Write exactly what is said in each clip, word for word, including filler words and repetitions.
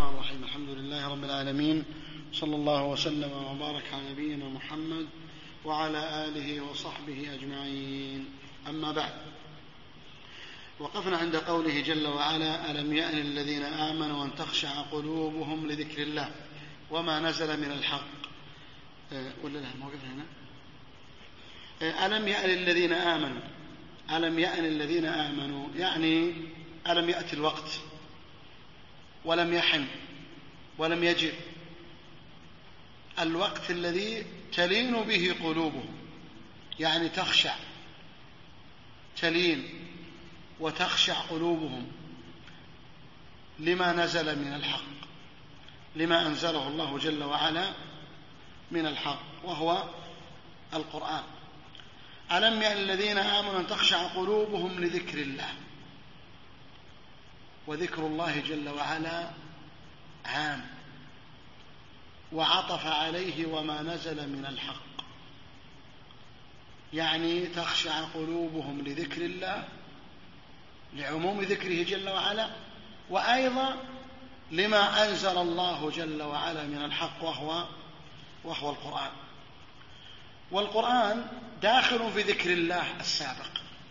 الرحمن الرحيم. الحمد لله رب العالمين، صلى الله وسلم وبارك على نبينا محمد وعلى آله وصحبه أجمعين. أما بعد، وقفنا عند قوله جل وعلا: ألم يأن الذين آمنوا أن تخشع قلوبهم لذكر الله وما نزل من الحق. ولا لا ما وقفنا هنا؟ ألم يأن الذين آمنوا، ألم يأن الذين آمنوا يعني ألم يأتي الوقت ولم يحن ولم يجئ الوقت الذي تلين به قلوبهم، يعني تخشع، تلين وتخشع قلوبهم لما نزل من الحق، لما أنزله الله جل وعلا من الحق وهو القرآن. ألم يأن الذين آمنوا أن تخشع قلوبهم لذكر الله، وذكر الله جل وعلا عام، وعطف عليه وما نزل من الحق، يعني تخشع قلوبهم لذكر الله، لعموم ذكره جل وعلا، وأيضا لما أنزل الله جل وعلا من الحق وهو وهو القرآن. والقرآن داخل في ذكر الله السابق،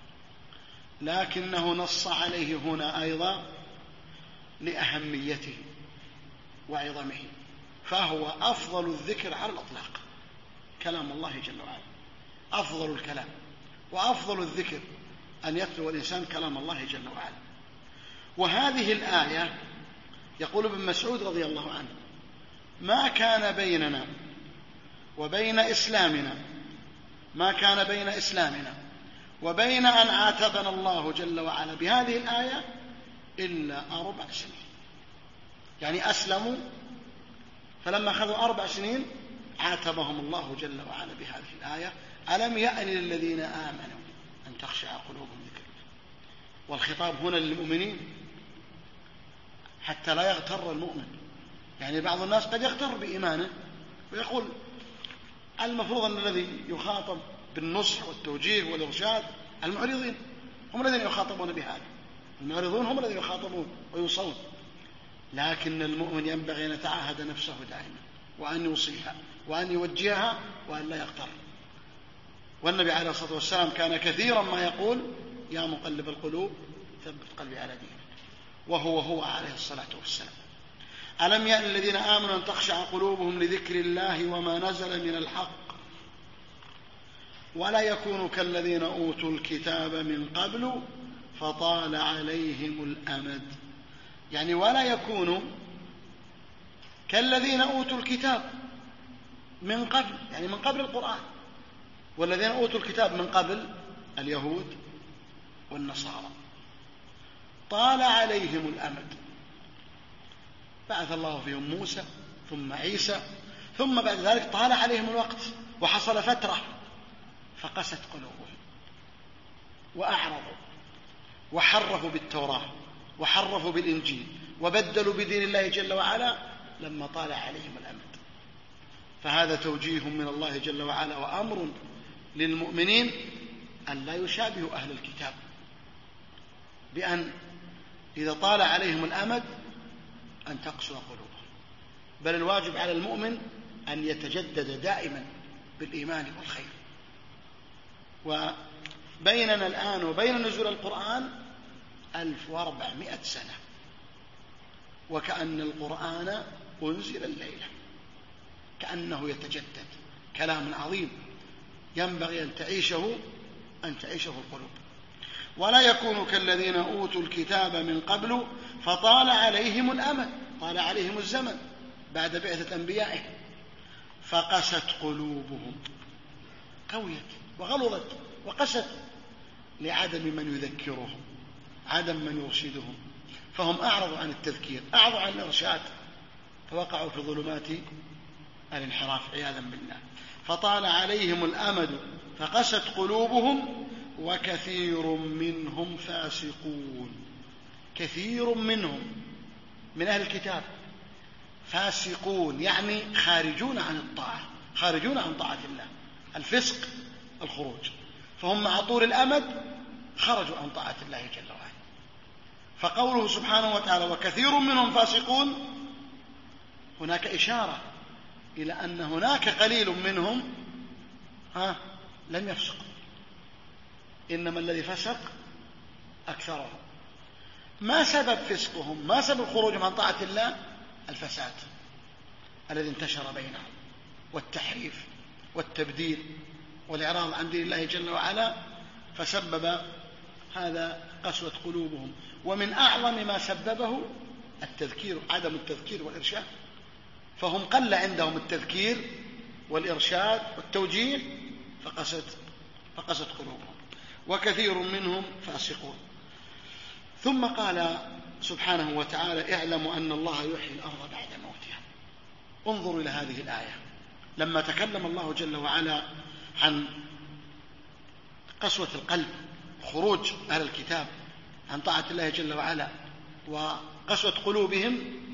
لكنه نص عليه هنا أيضا لأهميته وعظمه، فهو أفضل الذكر على الأطلاق، كلام الله جل وعلا أفضل الكلام، وأفضل الذكر أن يتلو الإنسان كلام الله جل وعلا. وهذه الآية يقول ابن مسعود رضي الله عنه: ما كان بيننا وبين إسلامنا ما كان بين إسلامنا وبين أن عاتبنا الله جل وعلا بهذه الآية إلا أربع سنين. يعني أسلموا، فلما أخذوا أربع سنين عاتبهم الله جل وعلا بهذه الآية: ألم يأن للذين آمنوا أن تخشع قلوبهم لذكر الله. والخطاب هنا للمؤمنين حتى لا يغتر المؤمن. يعني بعض الناس قد يغتر بإيمانه ويقول المفروض أن الذي يخاطب بالنصح والتوجيه والإرشاد المعرضين، هم الذين يخاطبون بهذا، المعرضون هم الذين يخاطبون ويوصون. لكن المؤمن ينبغي أن يتعاهد نفسه دائما، وأن يوصيها وأن يوجهها وأن لا يغتر. والنبي عليه الصلاة والسلام كان كثيرا ما يقول: يا مقلب القلوب ثبت قلبي على دينك، وهو هو عليه الصلاة والسلام. ألم يأن الذين آمنوا أن تخشع قلوبهم لذكر الله وما نزل من الحق ولا يكونوا كالذين أوتوا الكتاب من قبل فطال عليهم الأمد. يعني ولا يكونوا كالذين أوتوا الكتاب من قبل، يعني من قبل القرآن. والذين أوتوا الكتاب من قبل اليهود والنصارى طال عليهم الأمد، بعث الله فيهم موسى ثم عيسى، ثم بعد ذلك طال عليهم الوقت وحصل فترة فقست قلوبهم وأعرضوا وحرفوا بالتوراة وحرفوا بالإنجيل وبدلوا بدين الله جل وعلا لما طال عليهم الأمد. فهذا توجيه من الله جل وعلا وأمر للمؤمنين أن لا يشابهوا أهل الكتاب، بأن إذا طال عليهم الأمد أن تقسو قلوبهم، بل الواجب على المؤمن أن يتجدد دائما بالإيمان والخير. وبيننا الآن وبين نزول القرآن ألف وأربعمائة سنة، وكأن القرآن أنزل الليلة، كأنه يتجدد، كلام عظيم ينبغي أن تعيشه أن تعيشه القلوب. ولا يكونوا كالذين أوتوا الكتاب من قبل فطال عليهم الأمد، طال عليهم الزمن بعد بعثة أنبيائهم، فقست قلوبهم، قويت وغلظت وقست لعدم من يذكرهم، عدم من يرشدهم، فهم أعرضوا عن التذكير، أعرضوا عن الإرشاد، فوقعوا في ظلمات الانحراف عياذا بالله. فطال عليهم الأمد فقست قلوبهم وكثير منهم فاسقون. كثير منهم من أهل الكتاب فاسقون، يعني خارجون عن الطاعة، خارجون عن طاعة الله. الفسق الخروج، فهم مع طول الأمد خرجوا عن طاعة الله جل وعلا. فقوله سبحانه وتعالى وكثير منهم فاسقون هناك إشارة إلى أن هناك قليل منهم ها لم يفسقوا، إنما الذي فسق أكثرهم. ما سبب فسقهم؟ ما سبب خروجهم عن طاعة الله؟ الفساد الذي انتشر بينهم، والتحريف والتبديل والإعراض عن دين الله جل وعلا، فسبب هذا قسوة قلوبهم. ومن أعظم ما سببه التذكير، عدم التذكير والإرشاد، فهم قل عندهم التذكير والإرشاد والتوجيه فقست فقست قلوبهم، وكثير منهم فاسقون. ثم قال سبحانه وتعالى: اعلموا أن الله يحيي الأرض بعد موتها. انظروا إلى هذه الآية، لما تكلم الله جل وعلا عن قسوة القلب، خروج أهل الكتاب عن طاعة الله جل وعلا وقسوة قلوبهم،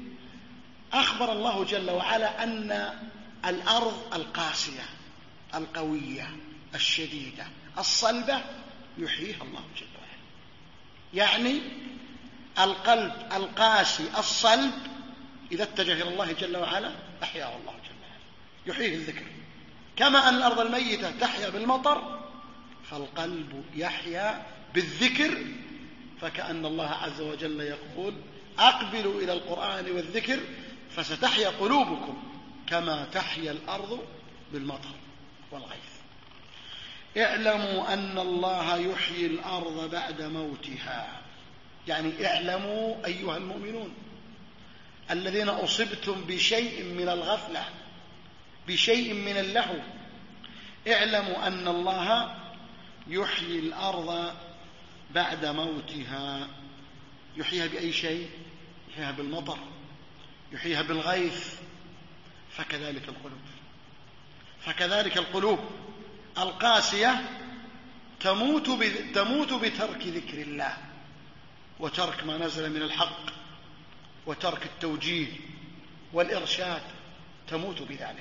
أخبر الله جل وعلا أن الأرض القاسية القوية الشديدة الصلبة يحييها الله جل وعلا. يعني القلب القاسي الصلب إذا اتجه إلى الله جل وعلا أحياه الله جل وعلا، يحييه الذكر. كما أن الأرض الميتة تحيا بالمطر، فالقلب يحيا بالذكر. فكأن الله عز وجل يقول: أقبلوا إلى القرآن والذكر فستحيا قلوبكم كما تحيا الأرض بالمطر والغيث. اعلموا أن الله يحيي الأرض بعد موتها، يعني اعلموا أيها المؤمنون الذين أصبتم بشيء من الغفلة، بشيء من اللهو، اعلموا أن الله يحيي الأرض بعد موتها. يحييها بأي شيء؟ يحييها بالمطر، يحييها بالغيث. فكذلك القلوب فكذلك القلوب القاسية تموت تموت بترك ذكر الله وترك ما نزل من الحق وترك التوجيه والإرشاد، تموت بذلك.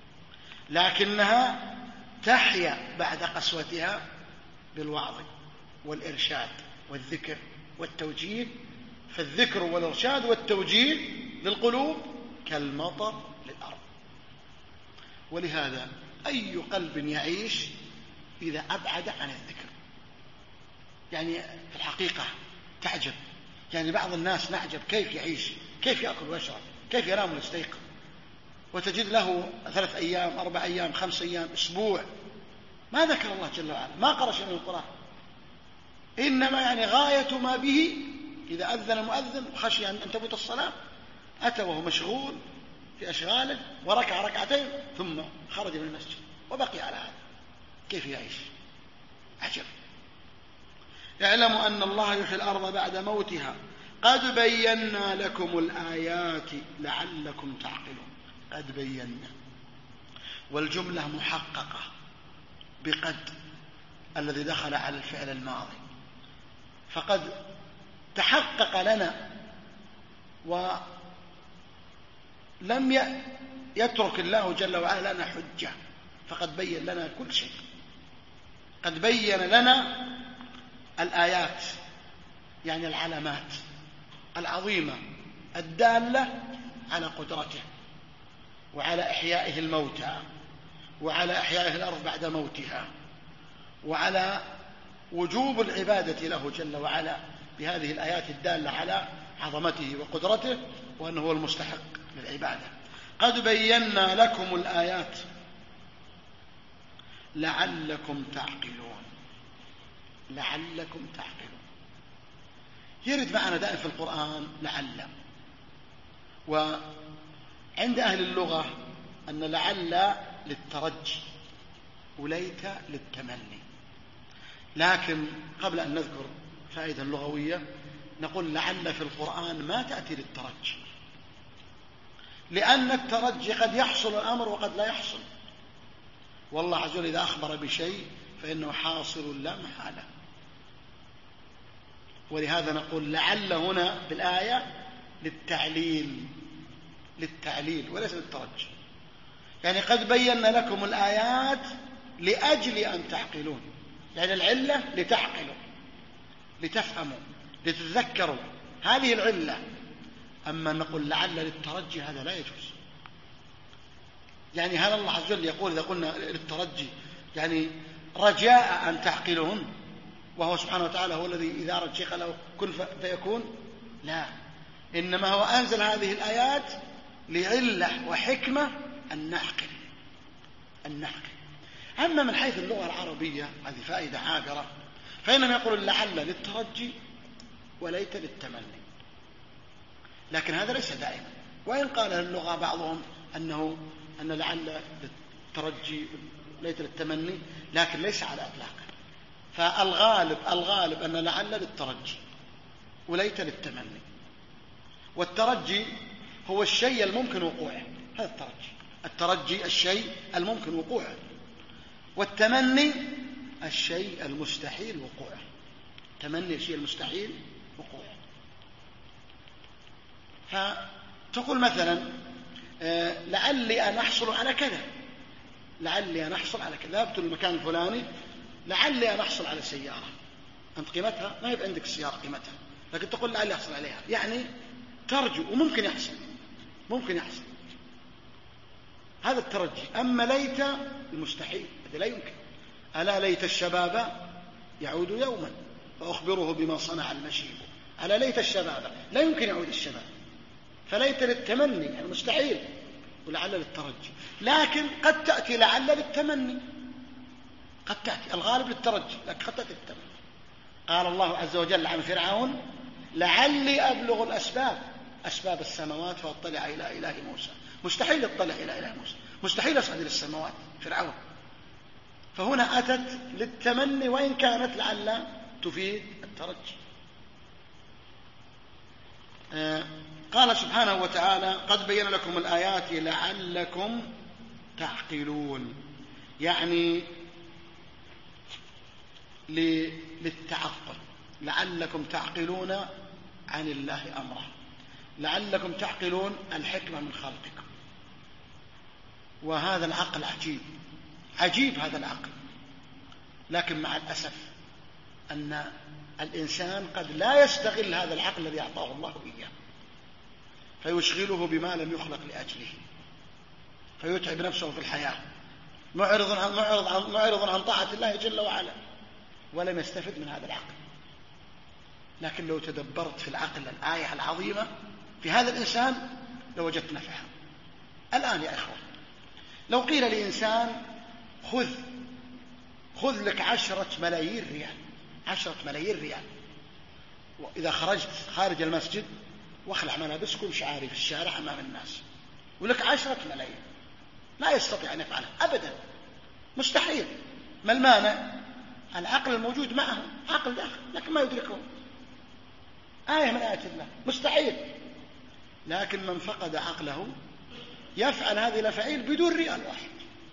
لكنها تحيا بعد قسوتها بالوعظ والإرشاد والذكر والتوجيه. فالذكر والإرشاد والتوجيه للقلوب كالمطر للأرض. ولهذا أي قلب يعيش إذا أبعد عن الذكر، يعني في الحقيقة تعجب، يعني بعض الناس نعجب كيف يعيش، كيف يأكل ويشرب، كيف ينام ويستيقظ، وتجد له ثلاث أيام أربع أيام خمس أيام أسبوع ما ذكر الله جل وعلا، ما قرأ شيء من القرآن، إنما يعني غاية ما به إذا أذن المؤذن وخشي أن تفوت الصلاة أتى وهو مشغول في أشغاله وركع ركعتين ثم خرج من المسجد وبقي على هذا. كيف يعيش؟ عجب. اعلموا أن الله يحيي الأرض بعد موتها قد بينا لكم الآيات لعلكم تعقلون. قد بينا، والجملة محققة بقد الذي دخل على الفعل الماضي، فقد تحقق لنا ولم يترك الله جل وعلا لنا حجة، فقد بين لنا كل شيء. قد بين لنا الآيات، يعني العلامات العظيمة الدالة على قدرته وعلى إحيائه الموتى وعلى إحيائه الأرض بعد موتها وعلى وجوب العبادة له جل وعلا بهذه الآيات الدالة على عظمته وقدرته وأنه هو المستحق للعبادة. قد بينا لكم الآيات لعلكم تعقلون. لعلكم تعقلون يرد معنا دائما في القرآن لعل، وعند أهل اللغة أن لعل للترجي وليت للتمني. لكن قبل أن نذكر فائدة لغوية نقول لعل في القرآن ما تأتي للترجي، لأن الترجي قد يحصل الأمر وقد لا يحصل، والله عز وجل إذا أخبر بشيء فإنه حاصل لا محالة. ولهذا نقول لعل هنا بالآية للتعليل للتعليل وليس للترجي. يعني قد بينا لكم الآيات لأجل أن تعقلون، يعني العلة لتعقلوا لتفهموا لتتذكروا، هذه العلة. أما نقول لعل للترجي هذا لا يجوز، يعني هل الله عز وجل يقول إذا قلنا للترجي يعني رجاء أن تعقلون، وهو سبحانه وتعالى هو الذي إذا أراد شيئا له كن فيكون؟ لا، إنما هو أنزل هذه الآيات لعلة وحكمة أن نعقل أن نعقل. أما من حيث اللغة العربية هذه فائدة عابرة، فإنهم يقولون لعل للترجي وليت للتمني، لكن هذا ليس دائما، وإن قال اللغة بعضهم أنه أن لعل للترجي ليت للتمني، لكن ليس على إطلاقه. فالغالب الغالب أن لعل للترجي وليت للتمني، والترجي هو الشيء الممكن وقوعه، هذا الترجي. الترجي الشيء الممكن وقوعه، والتمني الشيء المستحيل وقوعه. تمني الشيء المستحيل وقوعه. فتقول مثلا آه لعلي أن أحصل على كذا، لعلي أن أحصل على كذا، ذهبت للمكان الفلاني لعلي أن أحصل على سيارة، أنت قيمتها ما يبقى عندك السيارة قيمتها، لكن تقول لعلي أحصل عليها، يعني ترجو وممكن يحصل، ممكن يحصل، هذا الترجي. أما ليت المستحيل، هذا لا يمكن. ألا ليت الشباب يعود يوما فأخبره بما صنع المشيب. ألا ليت الشباب، لا يمكن يعود الشباب، فليت للتمني يعني مستحيل، ولعل للترجي. لكن قد تأتي لعل للتمني، قد تأتي، الغالب للترجي لكن قد تأتي للتمني. قال الله عز وجل عن فرعون لعلي أبلغ الأسباب، أسباب السماوات فاطلع إلى إله موسى. مستحيل يطلع إلى إله موسى، مستحيل يصعد إلى السماوات فرعون. فهنا أتت للتمني وإن كانت لعل تفيد الترجي. آه قال سبحانه وتعالى قد بين لكم الآيات لعلكم تعقلون، يعني للتعقل، لعلكم تعقلون عن الله أمره، لعلكم تعقلون الحكمة من خلقكم. وهذا العقل عجيب، عجيب هذا العقل، لكن مع الأسف أن الإنسان قد لا يستغل هذا العقل الذي أعطاه الله إياه، فيشغله بما لم يخلق لأجله، فيتعب نفسه في الحياة، معرض عن, معرض عن, معرض عن طاعة الله جل وعلا، ولم يستفد من هذا العقل. لكن لو تدبرت في العقل الآية العظيمة في هذا الإنسان لوجدت نفعها. الآن يا إخوة، لو قيل لإنسان خذ خذ لك عشرة ملايين ريال، عشرة ملايين ريال، وإذا خرجت خارج المسجد واخلع ملابسك وامشي عاري في الشارع أمام الناس، ولك عشرة ملايين، لا يستطيع أن يفعلها أبدا، مستحيل. ما المانع؟ العقل الموجود معه عقل داخل لكن ما يدركه، آية من آيات الله، مستحيل. لكن من فقد عقله يفعل هذه الأفعال بدون ريال واحد،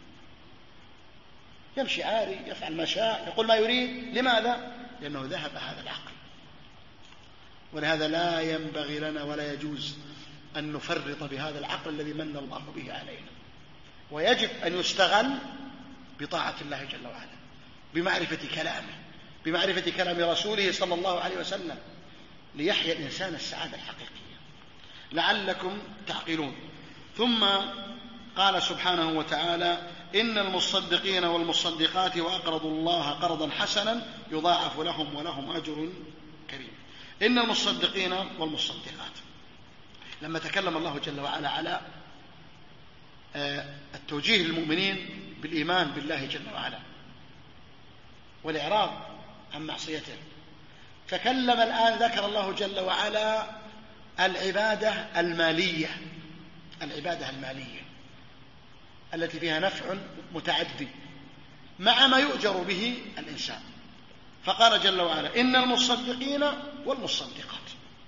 يمشي عاري، يفعل ما شاء، يقول ما يريد. لماذا؟ لأنه ذهب هذا العقل. ولهذا لا ينبغي لنا ولا يجوز أن نفرط بهذا العقل الذي من الله به علينا، ويجب أن يستغل بطاعة الله جل وعلا، بمعرفة كلامه، بمعرفة كلام رسوله صلى الله عليه وسلم، ليحيا الإنسان السعادة الحقيقية. لعلكم تعقلون. ثم قال سبحانه وتعالى إن المصدقين والمصدقات وأقرضوا الله قرضا حسنا يضاعف لهم ولهم أجر كريم. إن المصدقين والمصدقات، لما تكلم الله جل وعلا على التوجيه للمؤمنين بالإيمان بالله جل وعلا والإعراض عن معصيته، تكلم الآن ذكر الله جل وعلا العبادة المالية، العبادة المالية التي فيها نفع متعدي مع ما يؤجر به الإنسان. فقال جل وعلا إن المصدقين والمصدقات،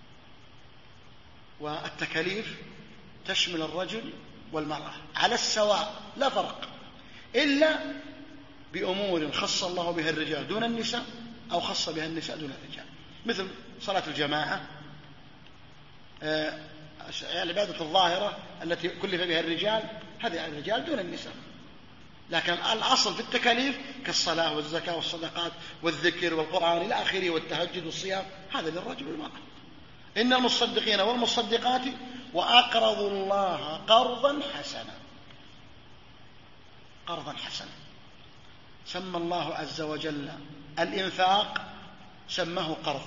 والتكاليف تشمل الرجل والمرأة على السواء لا فرق، إلا بأمور خص الله بها الرجال دون النساء أو خص بها النساء دون الرجال، مثل صلاة الجماعة، العبادة الظاهرة التي كلف بها الرجال هذه على الرجال دون النساء. لكن الأصل في التكاليف كالصلاة والزكاة والصدقات والذكر والقرآن إلى آخره والتهجد والصيام هذا للرجل والمرأة. إن المصدقين والمصدقات وأقرضوا الله قرضا حسنا، قرضا حسنا. سمى الله عز وجل الإنفاق سماه قرض.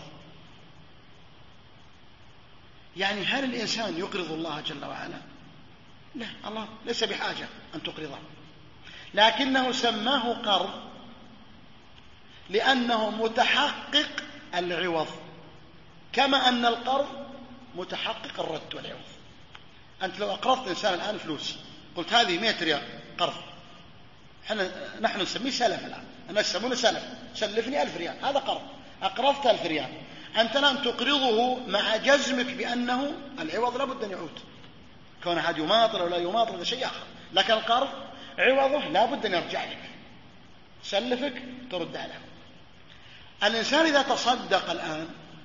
يعني هل الإنسان يقرض الله جل وعلا؟ لا، الله ليس بحاجة أن تقرضه، لكنه سماه قرض لأنه متحقق العوض، كما أن القرض متحقق الرد والعوض. أنت لو أقرضت إنسان الآن فلوس، قلت هذه مئة ريال قرض، نحن نسميه سلف الآن، الناس يسمونه سلف، سلفني ألف ريال، هذا قرض، أقرضت ألف ريال. أنت الآن تقرضه مع جزمك بأنه العوض لابد أن يعود، كون أحد يماطل أو لا يماطل هذا شيء آخر، لكن القرض عوضه لابد أن يرجع لك، سلفك ترد عليه. الإنسان إذا تصدق الآن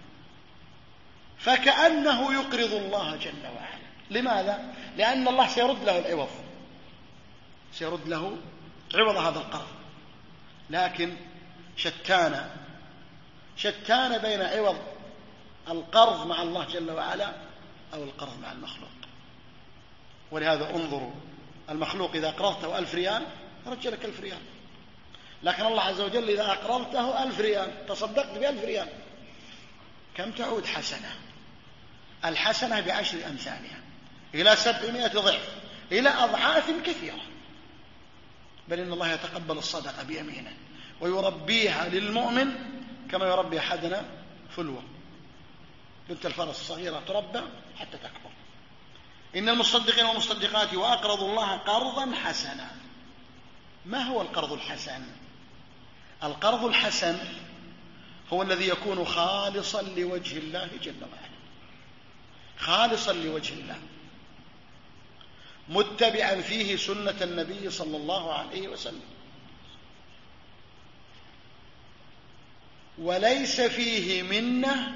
فكأنه يقرض الله جل وعلا. لماذا؟ لأن الله سيرد له العوض، سيرد له عوض هذا القرض. لكن شتان شتان بين عوض القرض مع الله جل وعلا أو القرض مع المخلوق. ولهذا انظروا، المخلوق إذا أقرضته ألف ريال رجع لك ألف ريال، لكن الله عز وجل إذا أقرضته ألف ريال تصدقت بألف ريال كم تعود حسنة؟ الحسنة بعشر أمثالها إلى سبعمائة ضعف، إلى أضعاف كثيرة. بل إن الله يتقبل الصدقة بيمينه ويربيها للمؤمن كما يربي أحدنا فلوة، بنت الفرس الصغيرة تربى حتى تكبر. إن المصدقين والمصدقات وأقرضوا الله قرضا حسنا. ما هو القرض الحسن؟ القرض الحسن هو الذي يكون خالصا لوجه الله جل وعلا، خالصا لوجه الله، متبعا فيه سنة النبي صلى الله عليه وسلم، وليس فيه منة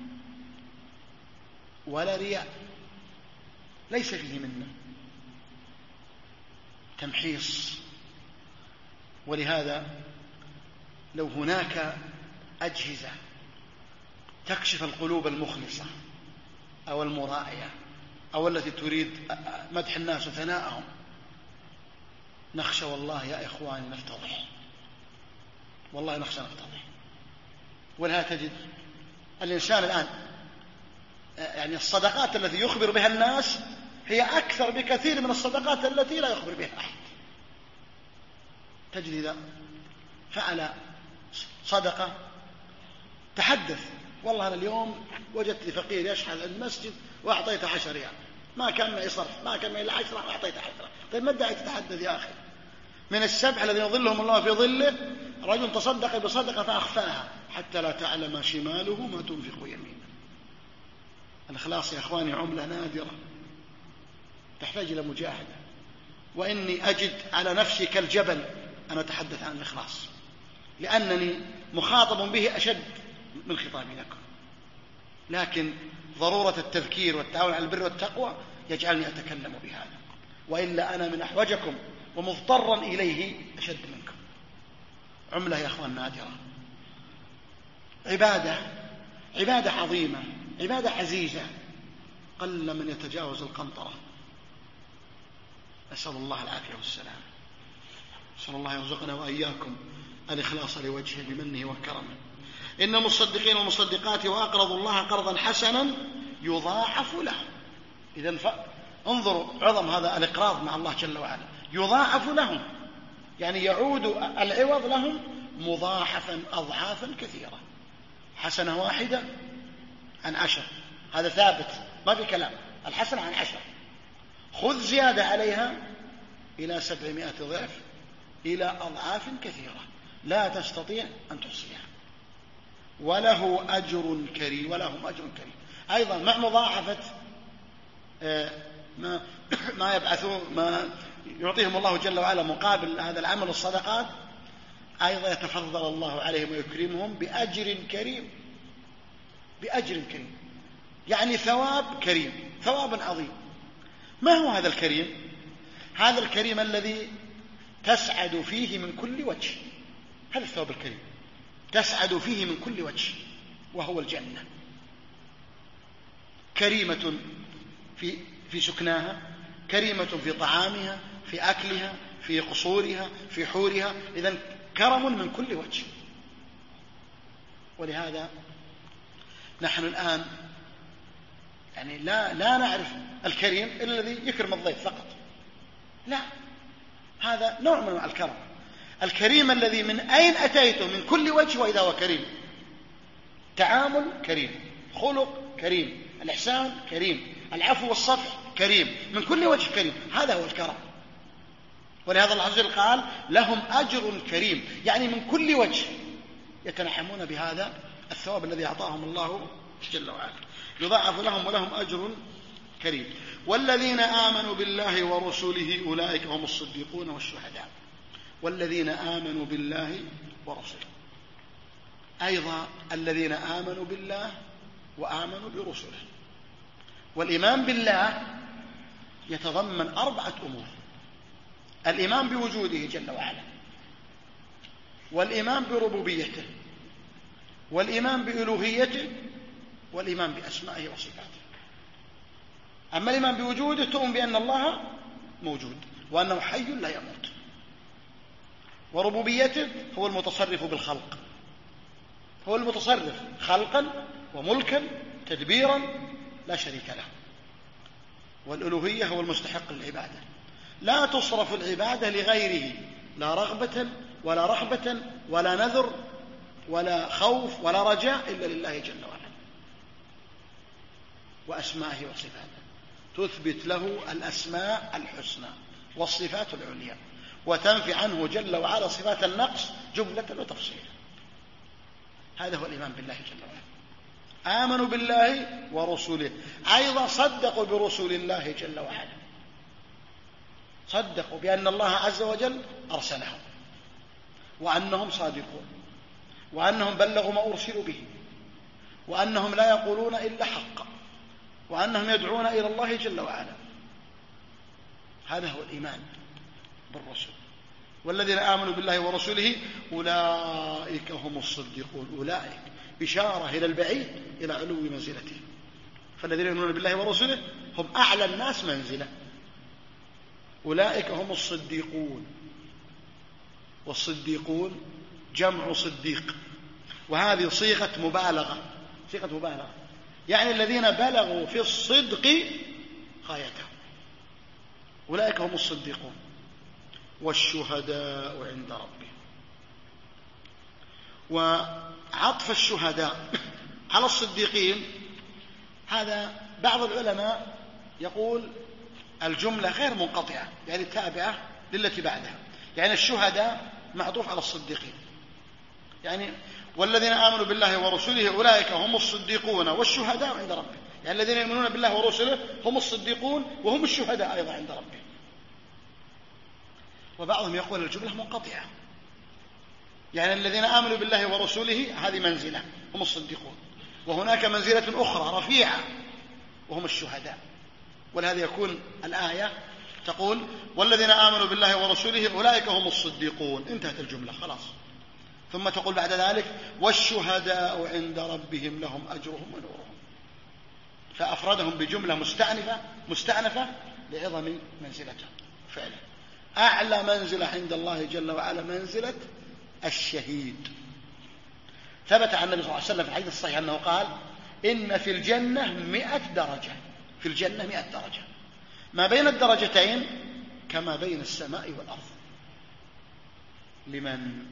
ولا رياء، ليس فيه منة، تمحيص. ولهذا لو هناك أجهزة تكشف القلوب المخلصة أو المرائية أو التي تريد مدح الناس وثناءهم، نخشى والله يا إخواني نفتضح، والله نخشى نفتضح. ولهذا تجد الإنسان الآن يعني الصدقات التي يخبر بها الناس هي أكثر بكثير من الصدقات التي لا يخبر بها أحد. تجد إذا فعل صدقة تحدث، والله أنا اليوم وجدت فقير يشحذ المسجد وأعطيته عشر ريال، ما كان معي صرف، ما كان معي إلا عشرة وأعطيته عشرة. طيب ما الداعي تتحدث يا أخي؟ من السبع الذين يظلهم الله في ظله رجل تصدق بصدقة فأخفاها حتى لا تعلم شماله ما تنفق يمينه. الإخلاص يا أخواني عملة نادرة تحتاج إلى مجاهدة، وإني أجد على نفسي كالجبل أن أتحدث عن الإخلاص، لأنني مخاطب به أشد من خطابي لكم، لكن ضرورة التذكير والتعاون على البر والتقوى يجعلني أتكلم بهذا، وإلا أنا من أحوجكم ومضطرا إليه أشد منكم. عملة يا أخوان نادرة، عبادة عبادة عظيمة، عبادة عزيزة، قل من يتجاوز القنطرة. أسأل الله العافية والسلام. أسأل الله يرزقنا وإياكم الإخلاص لوجهه بمنه وكرمه. إن المصدقين والمصدقات وأقرضوا الله قرضا حسنا يضاعف لهم. إذن انظروا عظم هذا الإقراض مع الله جل وعلا، يضاعف لهم يعني يعود العوض لهم مضاعفا أضعافا كثيرة. حسنة واحدة عن عشر، هذا ثابت ما في كلام، الحسنة عن عشر، خذ زيادة عليها إلى سبعمائة ضعف، إلى أضعاف كثيرة لا تستطيع أن تحصيها. وله أجر كريم، ولهم أجر كريم أيضا مع مضاعفة ما ما يبعثون ما يعطيهم الله جل وعلا مقابل هذا العمل الصدقات، أيضا يتفضل الله عليهم ويكرمهم بأجر كريم، بأجر كريم يعني ثواب كريم، ثواب عظيم. ما هو هذا الكريم؟ هذا الكريم الذي تسعد فيه من كل وجه، هذا الثواب الكريم تسعد فيه من كل وجه، وهو الجنة. كريمة في في سكناها، كريمة في طعامها، في أكلها، في قصورها في حورها. إذن كرم من كل وجه. ولهذا نحن الآن يعني لا, لا نعرف الكريم إلا الذي يكرم الضيف فقط، لا، هذا نوع من الكرم. الكريم الذي من أين أتيته من كل وجه وإذا هو كريم، تعامل كريم، خلق كريم، الإحسان كريم، العفو والصفح كريم، من كل وجه كريم، هذا هو الكرم. ولهذا الله عز وجل قال لهم أجر كريم، يعني من كل وجه يتنعمون بهذا الثواب الذي أعطاهم الله جل وعلا، يضاعف لهم ولهم أجر كريم. والذين آمنوا بالله ورسوله أولئك هم الصديقون والشهداء. والذين آمنوا بالله ورسوله، أيضا الذين آمنوا بالله وآمنوا برسله. والإيمان بالله يتضمن أربعة أمور: الإيمان بوجوده جل وعلا، والإيمان بربوبيته، والإيمان بألوهيته، والإيمان بأسمائه وصفاته. أما الإيمان بوجوده تؤمن بأن الله موجود وأنه حي لا يموت. وربوبيته هو المتصرف بالخلق، هو المتصرف خلقا وملكا تدبيرا لا شريك له. والألوهية هو المستحق للعبادة، لا تصرف العبادة لغيره، لا رغبة ولا رهبة ولا نذر ولا خوف ولا رجاء إلا لله جل وعلا. وأسمائه وصفاته، تثبت له الأسماء الحسنى والصفات العليا، وتنفي عنه جل وعلا صفات النقص جملة وتفصيلا. هذا هو الإيمان بالله جل وعلا. آمنوا بالله ورسوله، أيضا صدقوا برسول الله جل وعلا، صدقوا بأن الله عز وجل أرسلهم، وأنهم صادقون، وأنهم بلغوا ما أرسلوا به، وأنهم لا يقولون إلا حقا، وأنهم يدعون إلى الله جل وعلا. هذا هو الإيمان بالرسل. والذين آمنوا بالله ورسوله أولئك هم الصديقون. أولئك إشارة إلى البعيد إلى علو منزلته. فالذين يؤمنون بالله ورسوله هم أعلى الناس منزلة. أولئك هم الصديقون. والصديقون جمع صديق، وهذه صيغة مبالغة، صيغة مبالغة يعني الذين بلغوا في الصدق غايته. أولئك هم الصديقون. والشهداء عند ربهم. وعطف الشهداء على الصديقين هذا بعض العلماء يقول الجملة غير منقطعة، يعني تابعة للتي بعدها، يعني الشهداء معطوف على الصديقين، يعني والذين آمنوا بالله ورسوله أولئك هم الصديقون والشهداء عند ربهم، يعني الذين يؤمنون بالله ورسوله هم الصديقون وهم الشهداء أيضا عند ربهم. وبعضهم يقول الجملة منقطعة، يعني الذين آمنوا بالله ورسوله هذه منزلة هم الصديقون، وهناك منزلة أخرى رفيعة وهم الشهداء. ولهذا يكون الآية تقول والذين آمنوا بالله ورسوله أولئك هم الصديقون، انتهت الجملة خلاص. ثم تقول بعد ذلك والشهداء عند ربهم لهم أجرهم ونورهم، فأفردهم بجملة مستأنفة مستأنفة لعظم منزلتهم. فعلا أعلى منزلة عند الله جل وعلا منزلة الشهيد. ثبت عن النبي صلى الله عليه وسلم في الحديث الصحيح أنه قال إن في الجنة مئة درجة، في الجنة مئة درجة، ما بين الدرجتين كما بين السماء والأرض، لمن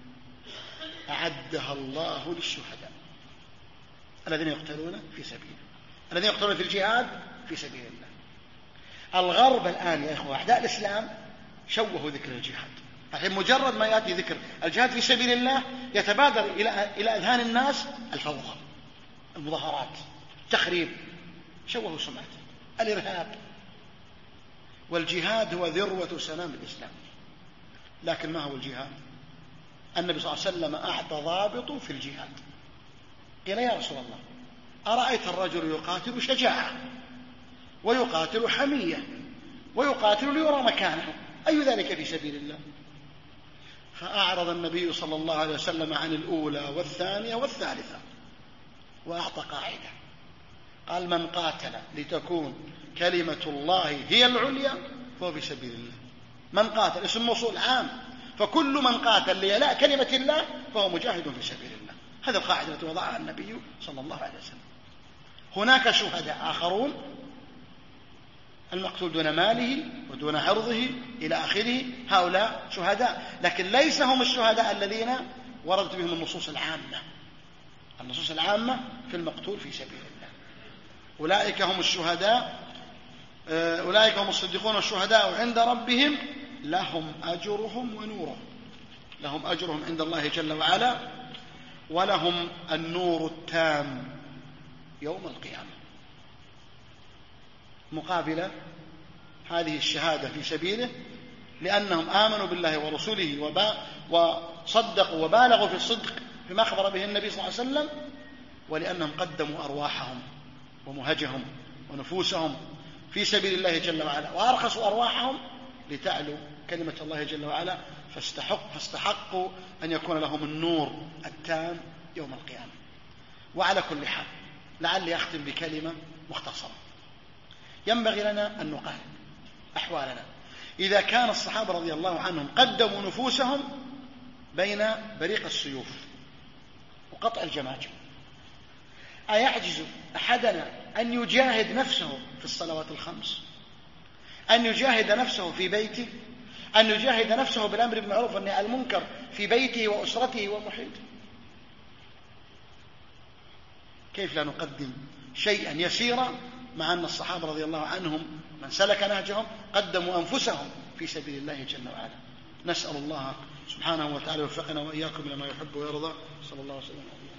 أعدها الله للشهداء الذين يقتلون في سبيله، الذين يقتلون في الجهاد في سبيل الله. الغرب الآن يا إخوة أعداء الإسلام شوهوا ذكر الجهاد، الحين مجرد ما يأتي ذكر الجهاد في سبيل الله يتبادر إلى إلى أذهان الناس الفوضى، المظاهرات، التخريب، شوهوا سمعته، الإرهاب. والجهاد هو ذروة سنام الإسلام. لكن ما هو الجهاد؟ النبي صلى الله عليه وسلم أعطى ضابط في الجهاد، قيل يا رسول الله أرأيت الرجل يقاتل شجاعة ويقاتل حمية ويقاتل ليرى مكانه، أي ذلك في سبيل الله؟ فأعرض النبي صلى الله عليه وسلم عن الأولى والثانية والثالثة وأعطى قاعدة، قال من قاتل لتكون كلمة الله هي العليا فهو في سبيل الله، من قاتل اسم موصول عام، فكل من قاتل ليلاء كلمة الله فهو مجاهد في سبيل الله. هذه القاعدة التي وضعها النبي صلى الله عليه وسلم. هناك شهداء آخرون، المقتول دون ماله ودون عرضه إلى آخره، هؤلاء شهداء، لكن ليس هم الشهداء الذين وردت بهم النصوص العامة. النصوص العامة في المقتول في سبيل الله، أولئك هم الشهداء، أولئك هم الصديقون والشهداء عند ربهم لهم أجرهم ونورهم. لهم أجرهم عند الله جل وعلا، ولهم النور التام يوم القيامة. مقابل هذه الشهادة في سبيله، لأنهم آمنوا بالله ورسوله وصدقوا وبالغوا في الصدق فيما أخبر به النبي صلى الله عليه وسلم، ولأنهم قدموا أرواحهم ومهجهم ونفوسهم في سبيل الله جل وعلا، وأرخصوا أرواحهم لتعلو كلمة الله جل وعلا، فاستحق فاستحقوا أن يكون لهم النور التام يوم القيامة. وعلى كل حال لعلي أختم بكلمة مختصرة. ينبغي لنا أن نقارن أحوالنا. إذا كان الصحابة رضي الله عنهم قدموا نفوسهم بين بريق السيوف وقطع الجماجم، أيعجز أحدنا أن يجاهد نفسه في الصلوات الخمس، أن يجاهد نفسه في بيته، أن يجاهد نفسه بالأمر بالمعروف والنهي عن المنكر في بيته وأسرته ومحيطه؟ كيف لا نقدم شيئا يسيرا، مع أن الصحابة رضي الله عنهم من سلك نهجهم قدموا أنفسهم في سبيل الله جل وعلا. نسأل الله سبحانه وتعالى يوفقنا وإياكم لما يحب ويرضى. صلى الله عليه وسلم.